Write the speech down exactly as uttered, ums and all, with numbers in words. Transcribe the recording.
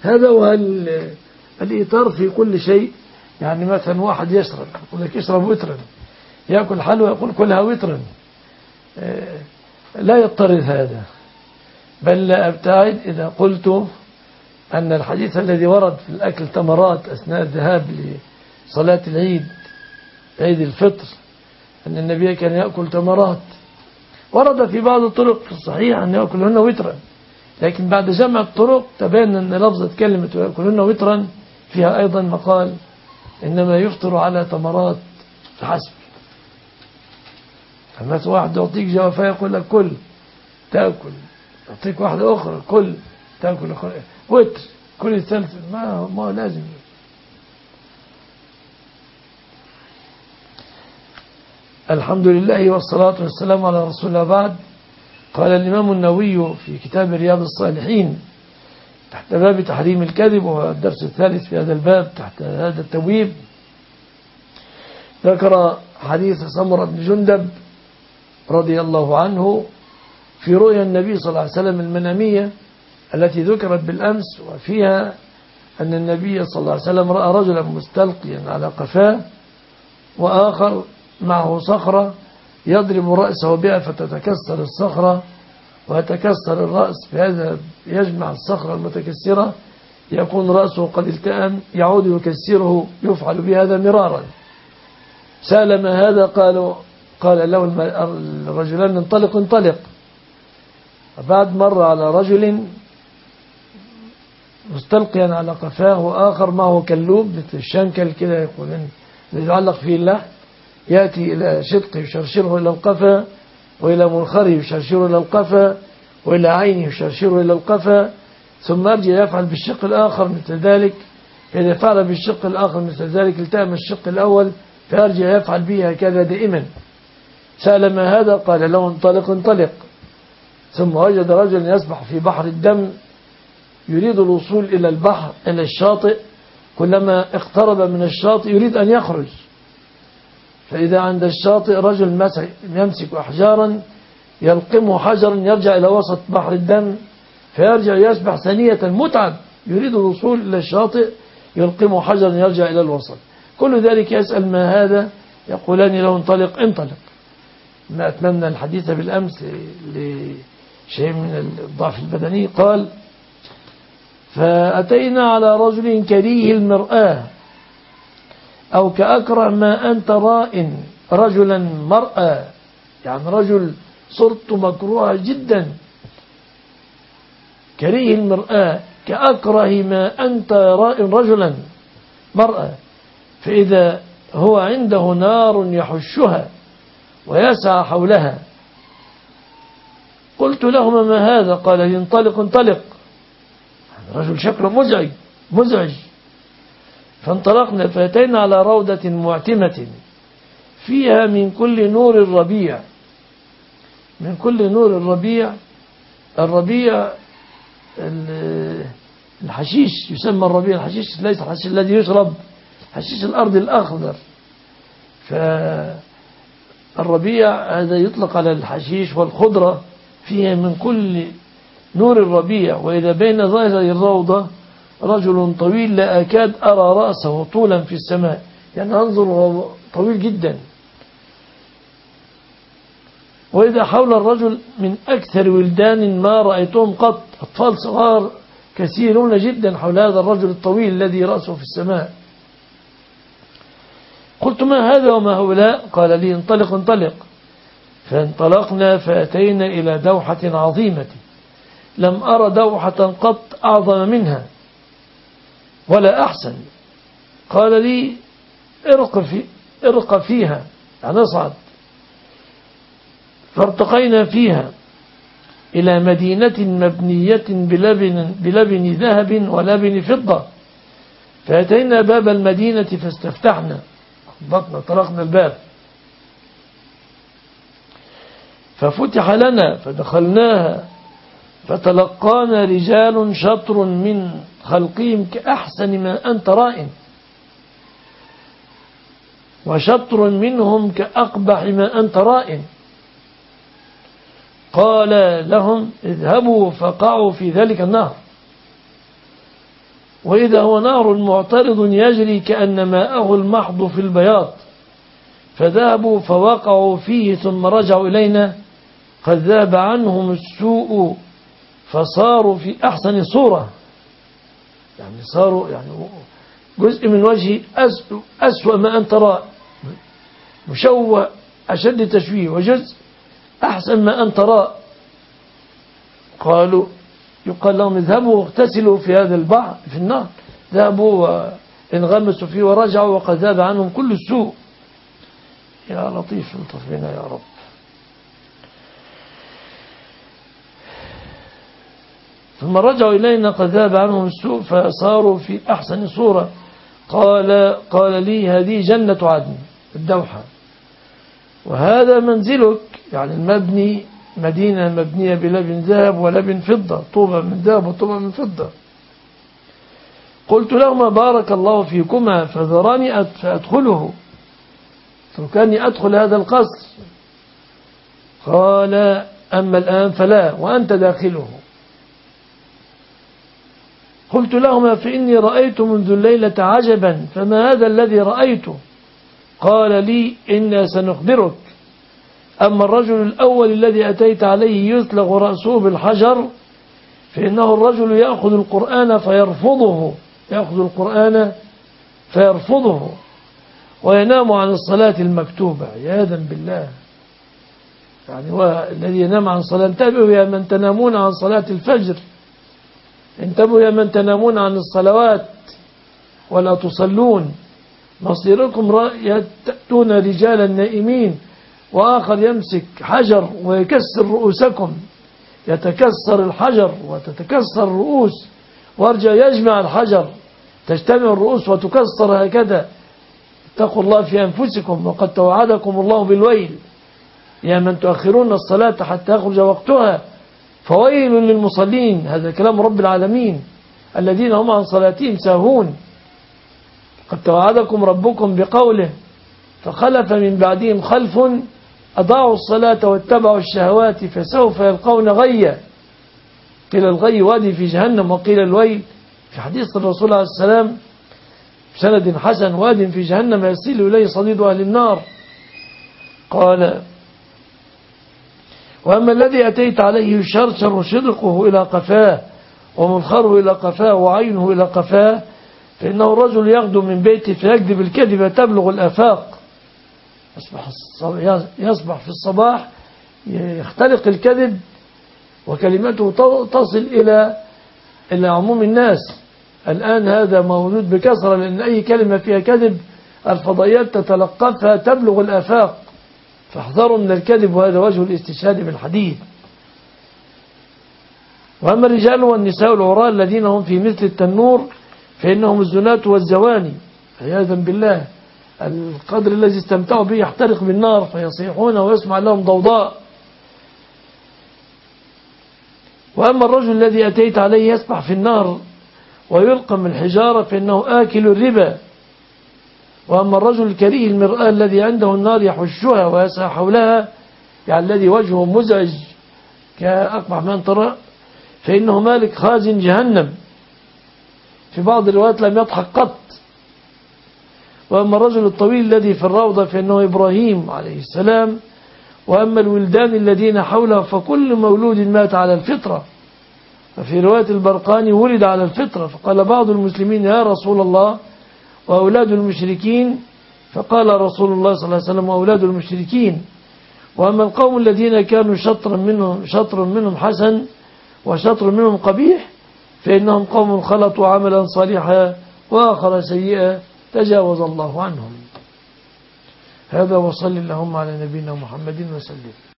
هذا هو الإيثار في كل شيء. يعني مثلا واحد يشرب يقول لك اشرب وترا، يأكل حلوى يقول كلها وترا، لا يضطرد هذا. بل لا أبتعد إذا قلت أن الحديث الذي ورد في الأكل تمرات أثناء الذهاب لصلاة العيد عيد الفطر أن النبي كان يأكل تمرات، ورد في بعض الطرق في الصحيح أن يأكلهن وترا، لكن بعد جمع الطرق تبين أن لفظة كلمة يأكلهن وترا فيها أيضا مقال إنما يفطر على تمرات فحسب. فمثل واحد يعطيك جوافة يقول لك كل تأكل، يعطيك واحدة أخرى كل تأكل أخرى وتر كل الثالث، ما ما لازم. الحمد لله والصلاة والسلام على رسول الله. بعد قال الإمام النووي في كتاب رياض الصالحين تحت باب تحريم الكذب، وهو الدرس الثالث في هذا الباب تحت هذا التبويب، ذكر حديث سمرة بن جندب رضي الله عنه في رؤيا النبي صلى الله عليه وسلم المنامية التي ذكرت بالأمس، وفيها أن النبي صلى الله عليه وسلم رأى رجلا مستلقيا على قفاه وآخر معه صخرة يضرب رأسه بها فتتكسر الصخرة ويتكسر الرأس، بهذا يجمع الصخرة المتكسرة يكون رأسه قد التأم، يعود يكسره، يفعل بهذا مرارا. سأل ما هذا؟ قالوا قال له الرجلان انطلق انطلق. بعد مر على رجل مستلقيا على قفاه وآخر معه كلوب مثل الشنكل كده يقولون يتعلق فيه اللحم، يأتي إلى شدقه يشرشره إلى القفا، وإلى منخره يشرشره إلى القفا، وإلى عينه يشرشره إلى القفا، ثم يرجع يفعل بالشق الآخر مثل ذلك. إذا فعل بالشق الآخر مثل ذلك التأم الشق الأول فيرجع يفعل به هكذا دائما. سأل ما هذا؟ قال له انطلق انطلق. ثم وجد رجلا يسبح في بحر الدم يريد الوصول إلى البحر إلى الشاطئ، كلما اقترب من الشاطئ يريد أن يخرج، فإذا عند الشاطئ رجل يمسك أحجارا يلقمه حجرا يرجع إلى وسط بحر الدم، فيرجع يسبح ثانية متعب يريد الوصول إلى الشاطئ يلقمه حجرا يرجع إلى الوسط. كل ذلك يسأل ما هذا؟ يقولان له انطلق انطلق. ما أتمنى الحديث بالأمس لشيء من الضعف البدني. قال فأتينا على رجل كريه المرآة أو كأكره ما أنت رائن رجلا مرأة، يعني رجل صرت مكروه جدا، كريه المرآة كأكره ما أنت رائن رجلا مرأة، فإذا هو عنده نار يحشها ويسعى حولها. قلت لهما ما هذا؟ قال لي انطلق انطلق. رجل شكله مزعج مزعج. فانطلقنا فأتينا على روضة معتمة فيها من كل نور الربيع، من كل نور الربيع. الربيع الحشيش يسمى الربيع الحشيش، ليس الحشيش الذي يشرب، حشيش الأرض الأخضر. فالربيع هذا يطلق على الحشيش والخضرة، فيها من كل نور الربيع. وإذا بين ظاهري الروضة رجل طويل لا أكاد أرى رأسه طولا في السماء، يعني أنظر طويل جدا. وإذا حول الرجل من أكثر ولدان ما رأيتهم قط، أطفال صغار كثيرون جدا حول هذا الرجل الطويل الذي رأسه في السماء. قلت ما هذا وما هؤلاء؟ قال لي انطلق انطلق. فانطلقنا فأتينا إلى دوحة عظيمة لم أرى دوحة قط أعظم منها ولا أحسن. قال لي ارق, في ارق فيها، يعني اصعد. فارتقينا فيها إلى مدينة مبنية بلبن, بلبن ذهب ولبن فضة، فأتينا باب المدينة فاستفتحنا، بطنا طرقنا الباب ففتح لنا فدخلناها، فتلقانا رجال شطر من خلقهم كأحسن ما أنت رائن، وشطر منهم كأقبح ما أنت رائن. قال لهم اذهبوا فقعوا في ذلك النهر. وإذا هو نهر معترض يجري كأن ماءه المحض في البياض، فذهبوا فوقعوا فيه ثم رجعوا إلينا قد ذهب عنهم السوء فصاروا في أحسن صورة. يعني صاروا يعني جزء من وجهه أسوأ ما أنت ترى، مشوه أشد تشويه، وجزء أحسن ما أنت ترى. قالوا يقال لهم اذهبوا واغتسلوا في هذا البحر في النهر، ذهبوا وانغمسوا فيه ورجعوا وقد ذهب عنهم كل السوء. يا لطيف الطف بنا يا رب. ثم رجعوا إلينا قد ذهب عنهم السوء فصاروا في أحسن صورة. قال قال لي هذه جنة عدن الدوحة، وهذا منزلك، يعني المبني مدينة مبنية بلبن ذهب ولبن فضة، طوبة من ذهب وطوبة من فضة. قلت لهما بارك الله فيكما فذراني فأدخله، تركني أدخل هذا القصر. قال أما الآن فلا وأنت داخله. قلت لهما فإني رأيت منذ الليلة عجبا، فما هذا الذي رأيته؟ قال لي إنا سنخبرك. أما الرجل الأول الذي أتيت عليه يثلغ رأسه بالحجر، فإنه الرجل يأخذ القرآن فيرفضه يأخذ القرآن فيرفضه وينام عن الصلاة المكتوبة عياذا بالله. يعني هو الذي ينام عن صلاة. انتبهوا يا من تنامون عن صلاة الفجر، انتبهوا يا من تنامون عن الصلوات ولا تصلون، مصيركم تأتون رجالا نائمين وآخر يمسك حجر ويكسر رؤوسكم، يتكسر الحجر وتتكسر الرؤوس، وارجع يجمع الحجر تجتمع الرؤوس وتكسر هكذا. اتقوا الله في أنفسكم وقد توعدكم الله بالويل يا من تؤخرون الصلاة حتى يخرج وقتها، فويل للمصلين. هذا كلام رب العالمين الذين هم عن صلاتهم ساهون. قد توعدكم ربكم بقوله فخلف من بعدهم خلف أضاعوا الصلاة واتبعوا الشهوات فسوف يلقون غيا. قيل الغي وادي في جهنم، وقيل الويل في حديث الرسول عليه السلام بسند حسن واد في جهنم يصل إليه صديد أهل النار. قال وأما الذي أتيت عليه يشرشر شدقه إلى قفاه ومنخره إلى قفاه وعينه إلى قفاه، فإنه الرجل يغدو من بيته فيكذب الكذبة تبلغ الآفاق. يصبح, يصبح في الصباح يختلق الكذب وكلمته تصل إلى إلى عموم الناس. الآن هذا موجود بكثرة، لأن أي كلمة فيها كذب الفضائيات تتلقفها تبلغ الآفاق، فاحذروا من الكذب، وهذا وجه الاستشهاد بالحديث. وأما الرجال والنساء العراة الذين هم في مثل التنور فإنهم الزنات والزواني عياذا بالله. القدر الذي استمتعوا به يحترق بالنار فيصيحون ويسمع لهم ضوضاء. وأما الرجل الذي أتيت عليه يسبح في النار ويلقى من الحجارة فإنه آكل الربا. وأما الرجل الكريه المرآة الذي عنده النار يحشها ويسعى حولها، يعني الذي وجهه مزعج كأقبح من ترى، فإنه مالك خازن جهنم. في بعض الروايات لم يضحك قط. وأما الرجل الطويل الذي في الروضة فإنه إبراهيم عليه السلام. وأما الولدان الذين حوله فكل مولود مات على الفطرة. وفي رواية البرقاني ولد على الفطرة. فقال بعض المسلمين يا رسول الله وأولاد المشركين، فقال رسول الله صلى الله عليه وسلم وأولاد المشركين. وأما القوم الذين كانوا شطر منهم, شطر منهم حسن وشطر منهم قبيح فإنهم قوم خلطوا عملا صالحا وآخر سيئا تجاوز الله عنهم. هذا وصل اللهم على نبينا محمد وسلم.